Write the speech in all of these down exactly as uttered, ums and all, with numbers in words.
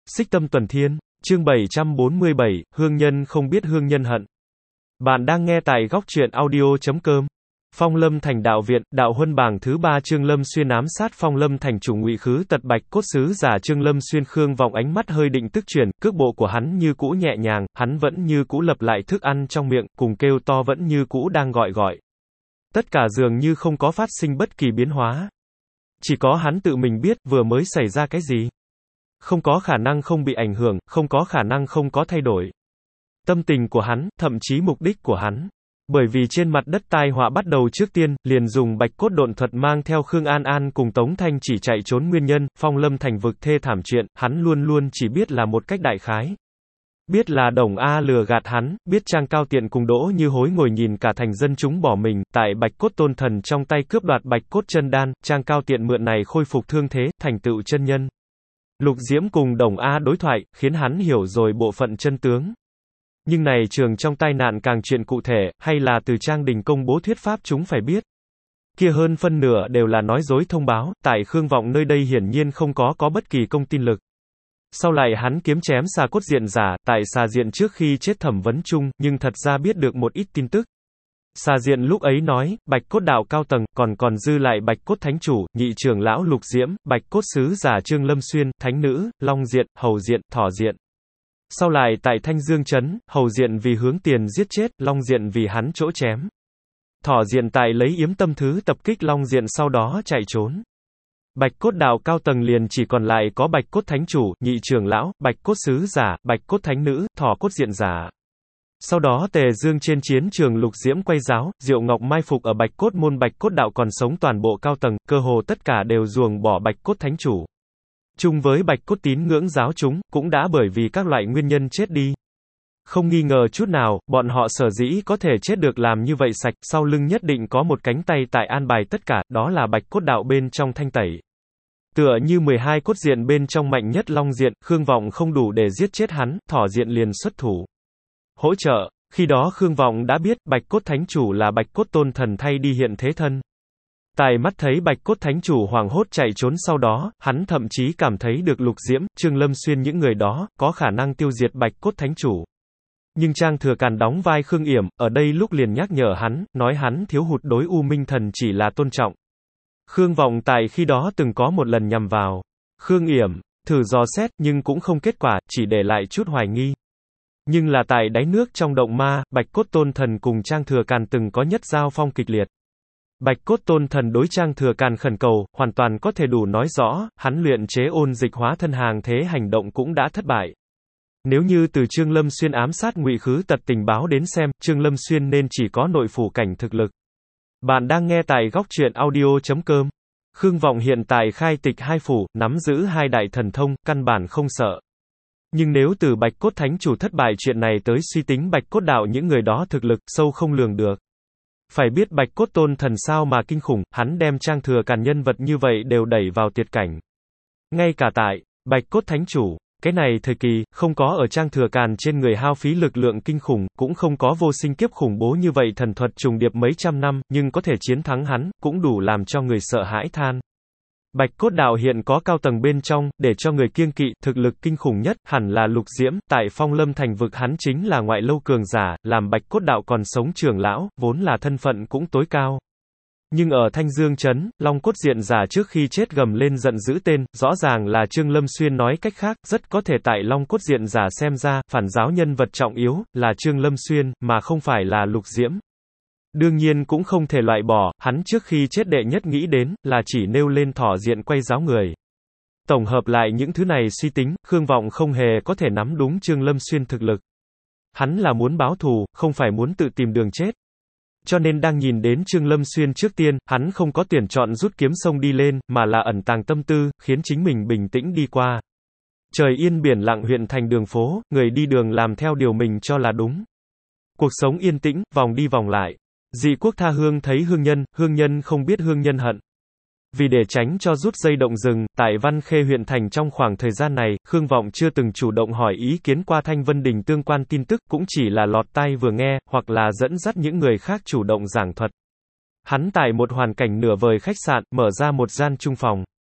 Xích Tâm Tuần Thiên, chương bảy trăm bốn mươi bảy, Hương Nhân không biết hương nhân hận. Bạn đang nghe tại góc truyện audio.com. Phong Lâm Thành đạo viện, đạo huân bảng thứ ba. Trương Lâm Xuyên ám sát Phong Lâm Thành chủ Ngụy Khứ Tật Bạch Cốt sứ giả Trương Lâm Xuyên. Khương Vọng ánh mắt hơi định tức chuyển, cước bộ của hắn như cũ nhẹ nhàng, hắn vẫn như cũ lập lại thức ăn trong miệng, cùng kêu to vẫn như cũ đang gọi gọi. Tất cả dường như không có phát sinh bất kỳ biến hóa. Chỉ có hắn tự mình biết vừa mới xảy ra cái gì. Không có khả năng không bị ảnh hưởng, không có khả năng không có thay đổi. Tâm tình của hắn, thậm chí mục đích của hắn. Bởi vì trên mặt đất tai họa bắt đầu trước tiên, liền dùng bạch cốt độn thuật mang theo Khương An An cùng Tống Thanh chỉ chạy trốn nguyên nhân, Phong Lâm Thành vực thê thảm chuyện, hắn luôn luôn chỉ biết là một cách đại khái. Biết là Đồng A lừa gạt hắn, biết Trang Cao Tiện cùng Đỗ Như Hối ngồi nhìn cả thành dân chúng bỏ mình, tại bạch cốt tôn thần trong tay cướp đoạt bạch cốt chân đan, Trang Cao Tiện mượn này khôi phục thương thế, thành tựu chân nhân. Lục Diễm cùng Đồng A đối thoại, khiến hắn hiểu rồi bộ phận chân tướng. Nhưng này trường trong tai nạn càng chuyện cụ thể, hay là từ Trang Đình công bố thuyết pháp chúng phải biết. Kia hơn phân nửa đều là nói dối thông báo, tại Khương Vọng nơi đây hiển nhiên không có có bất kỳ công tin lực. Sau lại hắn kiếm chém xà cốt diện giả, tại xà diện trước khi chết thẩm vấn chung, nhưng thật ra biết được một ít tin tức. Xà diện lúc ấy nói, bạch cốt đạo cao tầng, còn còn dư lại bạch cốt thánh chủ, nhị trưởng lão Lục Diễm, bạch cốt sứ giả Trương Lâm Xuyên, thánh nữ, long diện, hầu diện, thỏ diện. Sau lại tại Thanh Dương Trấn, hầu diện vì hướng tiền giết chết, long diện vì hắn chỗ chém. Thỏ diện tại lấy yếm tâm thứ tập kích long diện sau đó chạy trốn. Bạch cốt đạo cao tầng liền chỉ còn lại có bạch cốt thánh chủ, nhị trưởng lão, bạch cốt sứ giả, bạch cốt thánh nữ, thỏ cốt diện giả. Sau đó Tề Dương trên chiến trường Lục Diễm quay giáo, Diệu Ngọc mai phục ở bạch cốt môn bạch cốt đạo còn sống toàn bộ cao tầng, cơ hồ tất cả đều ruồng bỏ bạch cốt thánh chủ. Chung với bạch cốt tín ngưỡng giáo chúng, cũng đã bởi vì các loại nguyên nhân chết đi. Không nghi ngờ chút nào, bọn họ sở dĩ có thể chết được làm như vậy sạch, sau lưng nhất định có một cánh tay tại an bài tất cả, đó là bạch cốt đạo bên trong thanh tẩy. Tựa như mười hai cốt diện bên trong mạnh nhất long diện, Khương Vọng không đủ để giết chết hắn, thỏ diện liền xuất thủ. Hỗ trợ, khi đó Khương Vọng đã biết, bạch cốt thánh chủ là bạch cốt tôn thần thay đi hiện thế thân. Tài mắt thấy bạch cốt thánh chủ hoảng hốt chạy trốn sau đó, hắn thậm chí cảm thấy được Lục Diễm, Trương Lâm Xuyên những người đó, có khả năng tiêu diệt bạch cốt thánh chủ. Nhưng Trang Thừa Càn đóng vai Khương Yểm, ở đây lúc liền nhắc nhở hắn, nói hắn thiếu hụt đối U Minh Thần chỉ là tôn trọng. Khương Vọng tại khi đó từng có một lần nhằm vào Khương Yểm, thử dò xét, nhưng cũng không kết quả, chỉ để lại chút hoài nghi. Nhưng là tại đáy nước trong động ma, bạch cốt tôn thần cùng Trang Thừa Càn từng có nhất giao phong kịch liệt. Bạch cốt tôn thần đối Trang Thừa Càn khẩn cầu, hoàn toàn có thể đủ nói rõ, hắn luyện chế ôn dịch hóa thân hàng thế hành động cũng đã thất bại. Nếu như từ Trương Lâm Xuyên ám sát Ngụy Khứ Tật tình báo đến xem, Trương Lâm Xuyên nên chỉ có nội phủ cảnh thực lực. Bạn đang nghe tại góc truyện audio.com. Khương Vọng hiện tại khai tịch hai phủ, nắm giữ hai đại thần thông, căn bản không sợ. Nhưng nếu từ bạch cốt thánh chủ thất bại chuyện này tới suy tính bạch cốt đạo những người đó thực lực, sâu không lường được. Phải biết bạch cốt tôn thần sao mà kinh khủng, hắn đem Trang Thừa Càn nhân vật như vậy đều đẩy vào tuyệt cảnh. Ngay cả tại bạch cốt thánh chủ, cái này thời kỳ, không có ở Trang Thừa Càn trên người hao phí lực lượng kinh khủng, cũng không có vô sinh kiếp khủng bố như vậy thần thuật trùng điệp mấy trăm năm, nhưng có thể chiến thắng hắn, cũng đủ làm cho người sợ hãi than. Bạch cốt đạo hiện có cao tầng bên trong, để cho người kiêng kỵ, thực lực kinh khủng nhất, hẳn là Lục Diễm, tại Phong Lâm Thành vực hắn chính là ngoại lâu cường giả, làm bạch cốt đạo còn sống trưởng lão, vốn là thân phận cũng tối cao. Nhưng ở Thanh Dương Trấn, long cốt diện giả trước khi chết gầm lên giận dữ tên, rõ ràng là Trương Lâm Xuyên nói cách khác, rất có thể tại long cốt diện giả xem ra, phản giáo nhân vật trọng yếu, là Trương Lâm Xuyên, mà không phải là Lục Diễm. Đương nhiên cũng không thể loại bỏ, hắn trước khi chết đệ nhất nghĩ đến, là chỉ nêu lên thỏ diện quay giáo người. Tổng hợp lại những thứ này suy tính, Khương Vọng không hề có thể nắm đúng Trương Lâm Xuyên thực lực. Hắn là muốn báo thù, không phải muốn tự tìm đường chết. Cho nên đang nhìn đến Trương Lâm Xuyên trước tiên, hắn không có tuyển chọn rút kiếm sông đi lên, mà là ẩn tàng tâm tư, khiến chính mình bình tĩnh đi qua. Trời yên biển lặng huyện thành đường phố, người đi đường làm theo điều mình cho là đúng. Cuộc sống yên tĩnh, vòng đi vòng lại. Dị quốc tha hương thấy hương nhân, hương nhân không biết hương nhân hận. Vì để tránh cho rút dây động rừng, tại Văn Khê huyện thành trong khoảng thời gian này, Khương Vọng chưa từng chủ động hỏi ý kiến qua Thanh Vân Đình tương quan tin tức, cũng chỉ là lọt tai vừa nghe, hoặc là dẫn dắt những người khác chủ động giảng thuật. Hắn tại một hoàn cảnh nửa vời khách sạn, mở ra một gian chung phòng.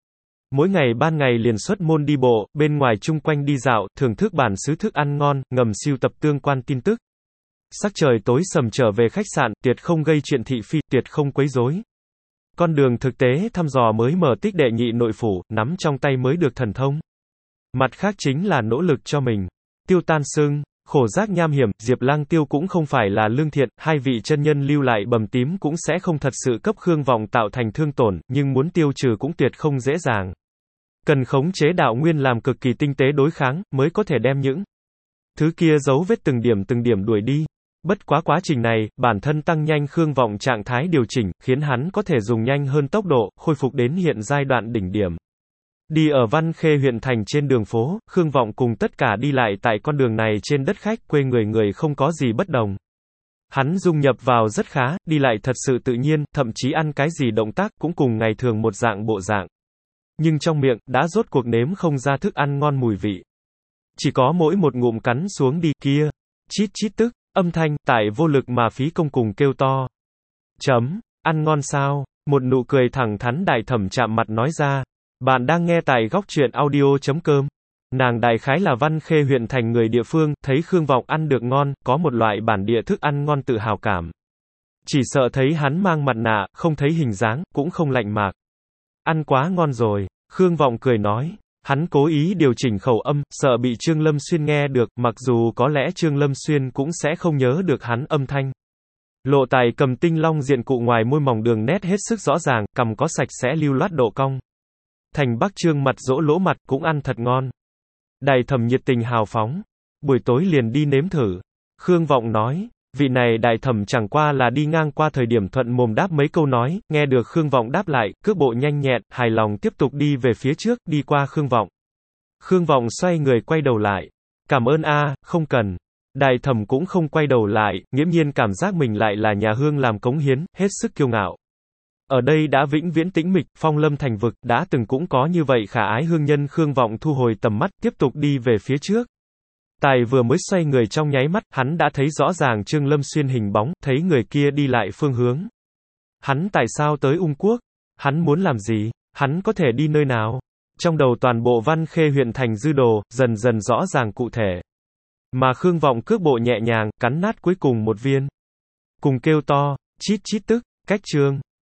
Mỗi ngày ban ngày liền xuất môn đi bộ, bên ngoài chung quanh đi dạo, thưởng thức bản xứ thức ăn ngon, ngầm sưu tập tương quan tin tức. Sắc trời tối sầm trở về khách sạn, tuyệt không gây chuyện thị phi, tuyệt không quấy rối. Con đường thực tế thăm dò mới mở tích đệ nhị nội phủ, nắm trong tay mới được thần thông. Mặt khác chính là nỗ lực cho mình. Tiêu Tan Sưng, khổ giác nham hiểm, Diệp Lang Tiêu cũng không phải là lương thiện, hai vị chân nhân lưu lại bầm tím cũng sẽ không thật sự cấp Khương Vọng tạo thành thương tổn, nhưng muốn tiêu trừ cũng tuyệt không dễ dàng. Cần khống chế đạo nguyên làm cực kỳ tinh tế đối kháng, mới có thể đem những thứ kia dấu vết từng điểm từng điểm đuổi đi. Bất quá quá trình này, bản thân tăng nhanh Khương Vọng trạng thái điều chỉnh, khiến hắn có thể dùng nhanh hơn tốc độ, khôi phục đến hiện giai đoạn đỉnh điểm. Đi ở Văn Khê huyện thành trên đường phố, Khương Vọng cùng tất cả đi lại tại con đường này trên đất khách, quê người người không có gì bất đồng. Hắn dung nhập vào rất khá, đi lại thật sự tự nhiên, thậm chí ăn cái gì động tác cũng cùng ngày thường một dạng bộ dạng. Nhưng trong miệng, đã rốt cuộc nếm không ra thức ăn ngon mùi vị. Chỉ có mỗi một ngụm cắn xuống đi, kia, chít chít tức, âm thanh, tại vô lực mà phí công cùng kêu to. Chấm, ăn ngon sao? Một nụ cười thẳng thắn đại thẩm chạm mặt nói ra. Bạn đang nghe tại góc truyện audio chấm com. Nàng đại khái là Văn Khê huyện thành người địa phương, thấy Khương Vọng ăn được ngon, có một loại bản địa thức ăn ngon tự hào cảm. Chỉ sợ thấy hắn mang mặt nạ, không thấy hình dáng, cũng không lạnh mạc. Ăn quá ngon rồi, Khương Vọng cười nói. Hắn cố ý điều chỉnh khẩu âm, sợ bị Trương Lâm Xuyên nghe được, mặc dù có lẽ Trương Lâm Xuyên cũng sẽ không nhớ được hắn âm thanh. Lộ Tài cầm tinh long diện cụ ngoài môi mỏng đường nét hết sức rõ ràng, cằm có sạch sẽ lưu loát độ cong. Thành Bắc Trương mặt dỗ lỗ mặt, cũng ăn thật ngon. Đài thẩm nhiệt tình hào phóng. Buổi tối liền đi nếm thử. Khương Vọng nói, vị này đại thẩm chẳng qua là đi ngang qua thời điểm thuận mồm đáp mấy câu nói, nghe được Khương Vọng đáp lại, cước bộ nhanh nhẹn, hài lòng tiếp tục đi về phía trước, đi qua Khương Vọng. Khương Vọng xoay người quay đầu lại. Cảm ơn a, không cần. Đại thẩm cũng không quay đầu lại, nghiễm nhiên cảm giác mình lại là nhà hương làm cống hiến, hết sức kiêu ngạo. Ở đây đã vĩnh viễn tĩnh mịch, phong lâm thành vực, đã từng cũng có như vậy khả ái hương nhân. Khương Vọng thu hồi tầm mắt, tiếp tục đi về phía trước. Tài vừa mới xoay người trong nháy mắt, hắn đã thấy rõ ràng Trương Lâm Xuyên hình bóng, thấy người kia đi lại phương hướng. Hắn tại sao tới Ung Quốc? Hắn muốn làm gì? Hắn có thể đi nơi nào? Trong đầu toàn bộ Văn Khê huyện thành dư đồ, dần dần rõ ràng cụ thể. Mà Khương Vọng cước bộ nhẹ nhàng, cắn nát cuối cùng một viên. Cùng kêu to, chít chít tức, cách Trương